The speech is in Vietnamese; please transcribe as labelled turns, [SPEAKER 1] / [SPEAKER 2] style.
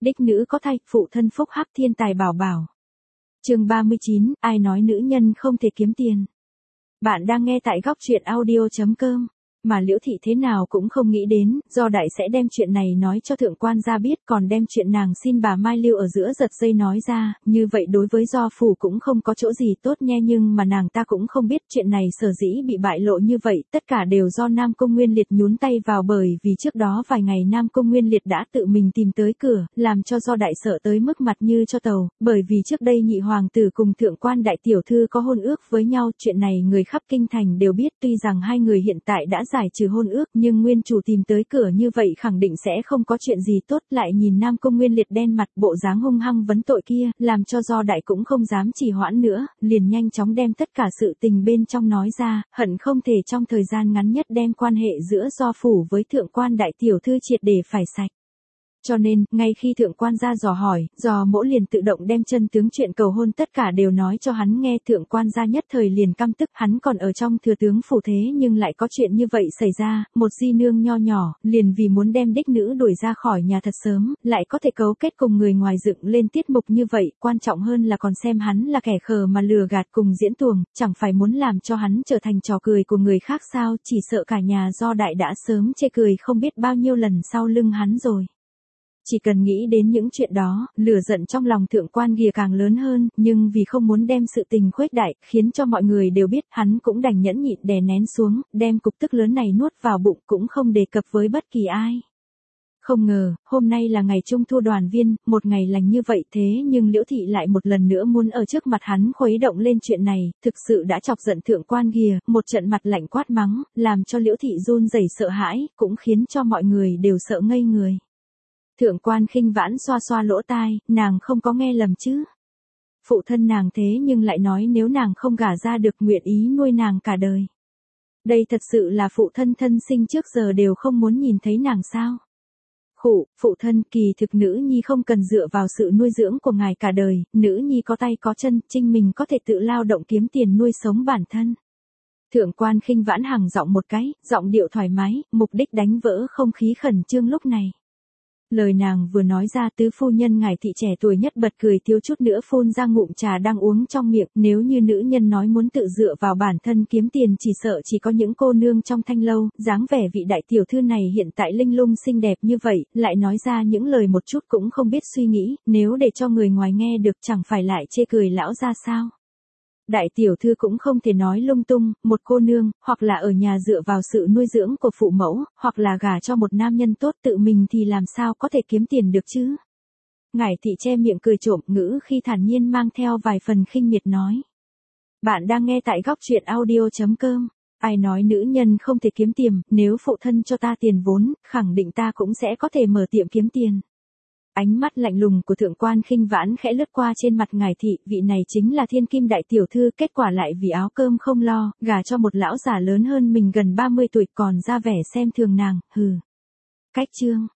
[SPEAKER 1] Đích nữ có thai, phụ thân phúc hắc thiên tài bảo bảo. Chương 39, ai nói nữ nhân không thể kiếm tiền. Bạn đang nghe tại góc truyện audio.com. Mà Liễu Thị thế nào cũng không nghĩ đến, do đại sẽ đem chuyện này nói cho thượng quan gia biết, còn đem chuyện nàng xin bà Mai Lưu ở giữa giật dây nói ra, như vậy đối với do phủ cũng không có chỗ gì tốt nha, nhưng mà nàng ta cũng không biết chuyện này sở dĩ bị bại lộ như vậy, tất cả đều do Nam Cung Nguyên Liệt nhún tay vào, bởi vì trước đó vài ngày Nam Cung Nguyên Liệt đã tự mình tìm tới cửa, làm cho do đại sợ tới mức mặt như cho tàu, bởi vì trước đây nhị hoàng tử cùng thượng quan đại tiểu thư có hôn ước với nhau, chuyện này người khắp kinh thành đều biết, tuy rằng hai người hiện tại đã giải trừ hôn ước, nhưng nguyên chủ tìm tới cửa như vậy khẳng định sẽ không có chuyện gì tốt, lại nhìn Nam Cung Nguyên Liệt đen mặt, bộ dáng hung hăng vấn tội kia, làm cho do đại cũng không dám trì hoãn nữa, liền nhanh chóng đem tất cả sự tình bên trong nói ra, hận không thể trong thời gian ngắn nhất đem quan hệ giữa do phủ với thượng quan đại tiểu thư triệt để phải sạch. Cho nên, ngay khi thượng quan gia dò hỏi, do mỗ liền tự động đem chân tướng chuyện cầu hôn tất cả đều nói cho hắn nghe, thượng quan gia nhất thời liền căm tức, hắn còn ở trong thừa tướng phủ thế nhưng lại có chuyện như vậy xảy ra, một di nương nho nhỏ, liền vì muốn đem đích nữ đuổi ra khỏi nhà thật sớm, lại có thể cấu kết cùng người ngoài dựng lên tiết mục như vậy, quan trọng hơn là còn xem hắn là kẻ khờ mà lừa gạt cùng diễn tuồng, chẳng phải muốn làm cho hắn trở thành trò cười của người khác sao, chỉ sợ cả nhà do đại đã sớm chê cười không biết bao nhiêu lần sau lưng hắn rồi. Chỉ cần nghĩ đến những chuyện đó, lửa giận trong lòng thượng quan Ghìa càng lớn hơn, nhưng vì không muốn đem sự tình khuếch đại, khiến cho mọi người đều biết, hắn cũng đành nhẫn nhịn đè nén xuống, đem cục tức lớn này nuốt vào bụng, cũng không đề cập với bất kỳ ai. Không ngờ, hôm nay là ngày Trung thu đoàn viên, một ngày lành như vậy, thế nhưng Liễu Thị lại một lần nữa muốn ở trước mặt hắn khuấy động lên chuyện này, thực sự đã chọc giận thượng quan Ghìa, một trận mặt lạnh quát mắng, làm cho Liễu Thị run rẩy sợ hãi, cũng khiến cho mọi người đều sợ ngây người. Thượng quan Khinh Vãn xoa xoa lỗ tai, nàng không có nghe lầm chứ. Phụ thân nàng thế nhưng lại nói nếu nàng không gả ra được nguyện ý nuôi nàng cả đời. Đây thật sự là phụ thân thân sinh trước giờ đều không muốn nhìn thấy nàng sao. Phụ thân, kỳ thực nữ nhi không cần dựa vào sự nuôi dưỡng của ngài cả đời, nữ nhi có tay có chân, chính mình có thể tự lao động kiếm tiền nuôi sống bản thân. Thượng quan Khinh Vãn hằng giọng một cái, giọng điệu thoải mái, mục đích đánh vỡ không khí khẩn trương lúc này. Lời nàng vừa nói ra, tứ phu nhân Ngải Thị trẻ tuổi nhất bật cười thiếu chút nữa phun ra ngụm trà đang uống trong miệng, nếu như nữ nhân nói muốn tự dựa vào bản thân kiếm tiền chỉ sợ chỉ có những cô nương trong thanh lâu, dáng vẻ vị đại tiểu thư này hiện tại linh lung xinh đẹp như vậy, lại nói ra những lời một chút cũng không biết suy nghĩ, nếu để cho người ngoài nghe được chẳng phải lại chê cười lão ra sao. Đại tiểu thư cũng không thể nói lung tung, một cô nương, hoặc là ở nhà dựa vào sự nuôi dưỡng của phụ mẫu, hoặc là gả cho một nam nhân tốt tự mình thì làm sao có thể kiếm tiền được chứ. Ngải Thị che miệng cười trộm, ngữ khi thản nhiên mang theo vài phần khinh miệt nói. Bạn đang nghe tại góc truyện audio.com. Ai nói nữ nhân không thể kiếm tiền, nếu phụ thân cho ta tiền vốn, khẳng định ta cũng sẽ có thể mở tiệm kiếm tiền. Ánh mắt lạnh lùng của thượng quan Khinh Vãn khẽ lướt qua trên mặt Ngải Thị, vị này chính là thiên kim đại tiểu thư, kết quả lại vì áo cơm không lo, gả cho một lão già lớn hơn mình gần 30 tuổi còn ra vẻ xem thường nàng, hừ. Cách chương.